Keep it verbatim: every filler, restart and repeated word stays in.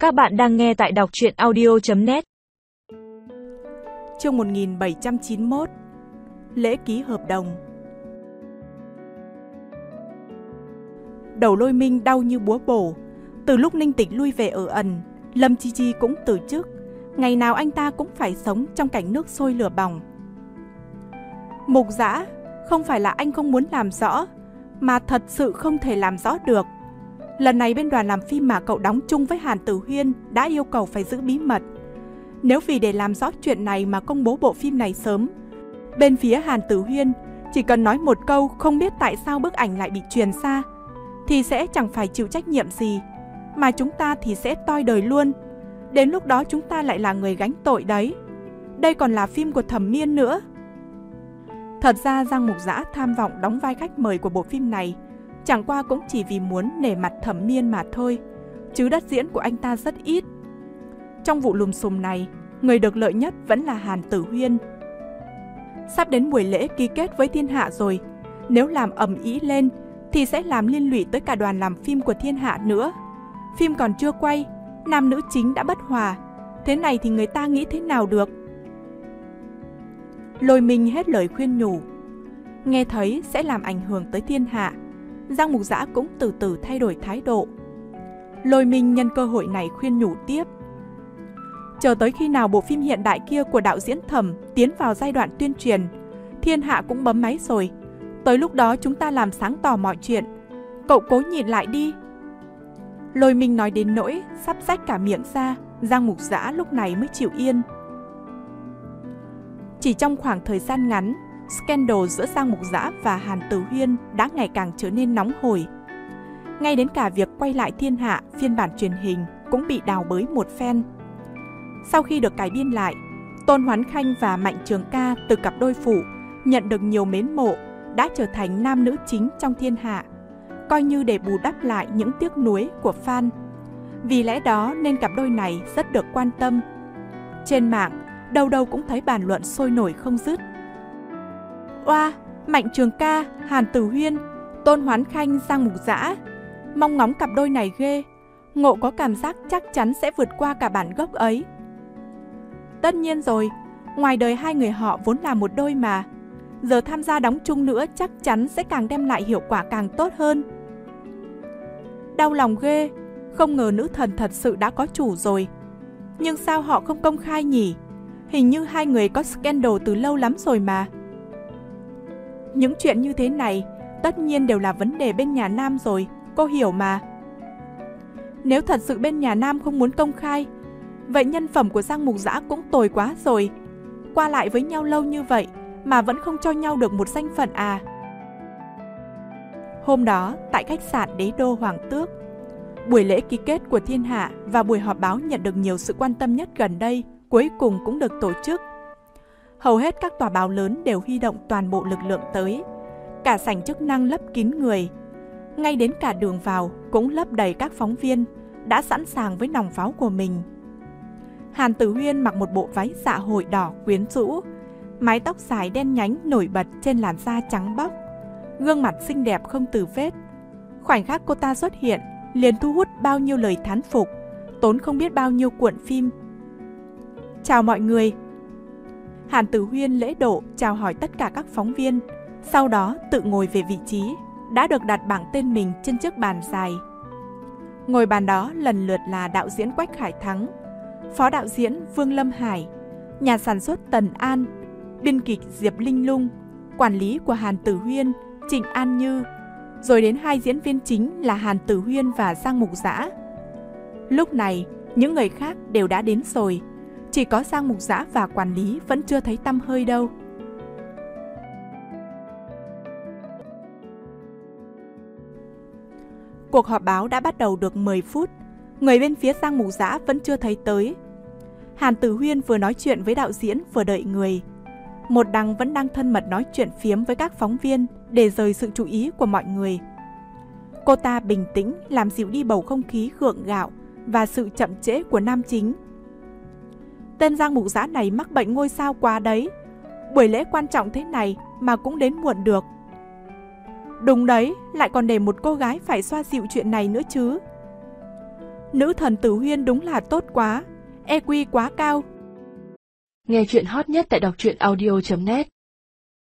Các bạn đang nghe tại đọc truyện audio chấm net. Chương một nghìn bảy trăm chín mươi mốt. Lễ ký hợp đồng. Đầu Lôi Minh đau như búa bổ. Từ lúc Ninh Tịch lui về ở ẩn, Lâm Chi Chi cũng từ chức. Ngày nào anh ta cũng phải sống trong cảnh nước sôi lửa bỏng. Mục Dã, không phải là anh không muốn làm rõ, mà thật sự không thể làm rõ được. Lần này bên đoàn làm phim mà cậu đóng chung với Hàn Tử Huyên đã yêu cầu phải giữ bí mật. Nếu vì để làm rõ chuyện này mà công bố bộ phim này sớm, bên phía Hàn Tử Huyên chỉ cần nói một câu không biết tại sao bức ảnh lại bị truyền xa, thì sẽ chẳng phải chịu trách nhiệm gì, mà chúng ta thì sẽ toi đời luôn. Đến lúc đó chúng ta lại là người gánh tội đấy. Đây còn là phim của Thẩm Miên nữa. Thật ra Giang Mục Dã tham vọng đóng vai khách mời của bộ phim này chẳng qua cũng chỉ vì muốn nể mặt Thẩm Miên mà thôi, chứ đất diễn của anh ta rất ít. Trong vụ lùm xùm này, người được lợi nhất vẫn là Hàn Tử Huyên. Sắp đến buổi lễ ký kết với Thiên Hạ rồi, nếu làm ầm ĩ lên thì sẽ làm liên lụy tới cả đoàn làm phim của Thiên Hạ nữa. Phim còn chưa quay, nam nữ chính đã bất hòa, thế này thì người ta nghĩ thế nào được? Lôi Minh hết lời khuyên nhủ. Nghe thấy sẽ làm ảnh hưởng tới Thiên Hạ, Giang Mục Dã cũng từ từ thay đổi thái độ. Lôi Minh nhân cơ hội này khuyên nhủ tiếp. Chờ tới khi nào bộ phim hiện đại kia của đạo diễn Thẩm tiến vào giai đoạn tuyên truyền, Thiên Hạ cũng bấm máy rồi. Tới lúc đó chúng ta làm sáng tỏ mọi chuyện. Cậu cố nhìn lại đi. Lôi Minh nói đến nỗi sắp rách cả miệng ra, Giang Mục Dã lúc này mới chịu yên. Chỉ trong khoảng thời gian ngắn, scandal giữa Giang Mục Dã và Hàn Tử Huyên đã ngày càng trở nên nóng hổi. Ngay đến cả việc quay lại Thiên Hạ phiên bản truyền hình cũng bị đào bới một phen. Sau khi được cải biên lại, Tôn Hoán Khanh và Mạnh Trường Ca từ cặp đôi phụ nhận được nhiều mến mộ, đã trở thành nam nữ chính trong Thiên Hạ, coi như để bù đắp lại những tiếc nuối của fan. Vì lẽ đó nên cặp đôi này rất được quan tâm. Trên mạng, đâu đâu cũng thấy bàn luận sôi nổi không dứt. Oa, Mạnh Trường Ca, Hàn Tử Huyên, Tôn Hoán Khanh, Giang Mục Dã, mong ngóng cặp đôi này ghê. Ngộ có cảm giác chắc chắn sẽ vượt qua cả bản gốc ấy. Tất nhiên rồi, ngoài đời hai người họ vốn là một đôi mà, giờ tham gia đóng chung nữa chắc chắn sẽ càng đem lại hiệu quả càng tốt hơn. Đau lòng ghê, không ngờ nữ thần thật sự đã có chủ rồi. Nhưng sao họ không công khai nhỉ? Hình như hai người có scandal từ lâu lắm rồi mà. Những chuyện như thế này tất nhiên đều là vấn đề bên nhà nam rồi, cô hiểu mà. Nếu thật sự bên nhà nam không muốn công khai, vậy nhân phẩm của Giang Mục Dã cũng tồi quá rồi. Qua lại với nhau lâu như vậy mà vẫn không cho nhau được một danh phận à? Hôm đó, tại khách sạn Đế Đô Hoàng Tước, buổi lễ ký kết của Thiên Hạ và buổi họp báo nhận được nhiều sự quan tâm nhất gần đây cuối cùng cũng được tổ chức. Hầu hết các tòa báo lớn đều huy động toàn bộ lực lượng tới, cả sảnh chức năng lấp kín người. Ngay đến cả đường vào cũng lấp đầy các phóng viên, đã sẵn sàng với nòng pháo của mình. Hàn Tử Huyên mặc một bộ váy dạ hội đỏ quyến rũ, mái tóc dài đen nhánh nổi bật trên làn da trắng bóc, gương mặt xinh đẹp không tì vết. Khoảnh khắc cô ta xuất hiện liền thu hút bao nhiêu lời thán phục, tốn không biết bao nhiêu cuộn phim. Chào mọi người. Hàn Tử Huyên lễ độ chào hỏi tất cả các phóng viên, sau đó tự ngồi về vị trí đã được đặt bảng tên mình trên chiếc bàn dài. Ngồi bàn đó lần lượt là đạo diễn Quách Khải Thắng, phó đạo diễn Vương Lâm Hải, nhà sản xuất Tần An, biên kịch Diệp Linh Lung, quản lý của Hàn Tử Huyên Trịnh An Như, rồi đến hai diễn viên chính là Hàn Tử Huyên và Giang Mục Dã. Lúc này, những người khác đều đã đến rồi, chỉ có Giang Mục Dã và quản lý vẫn chưa thấy tăm hơi đâu. Cuộc họp báo đã bắt đầu được mười phút, người bên phía Giang Mục Dã vẫn chưa thấy tới. Hàn Tử Huyên vừa nói chuyện với đạo diễn vừa đợi người. Một đằng vẫn đang thân mật nói chuyện phiếm với các phóng viên để rời sự chú ý của mọi người. Cô ta bình tĩnh làm dịu đi bầu không khí gượng gạo và sự chậm trễ của nam chính. Tên Giang Mục Dã này mắc bệnh ngôi sao quá đấy. Buổi lễ quan trọng thế này mà cũng đến muộn được. Đúng đấy, lại còn để một cô gái phải xoa dịu chuyện này nữa chứ. Nữ thần Tử Huyên đúng là tốt quá, e quy quá cao. Nghe chuyện hot nhất tại đọc truyện audio chấm net.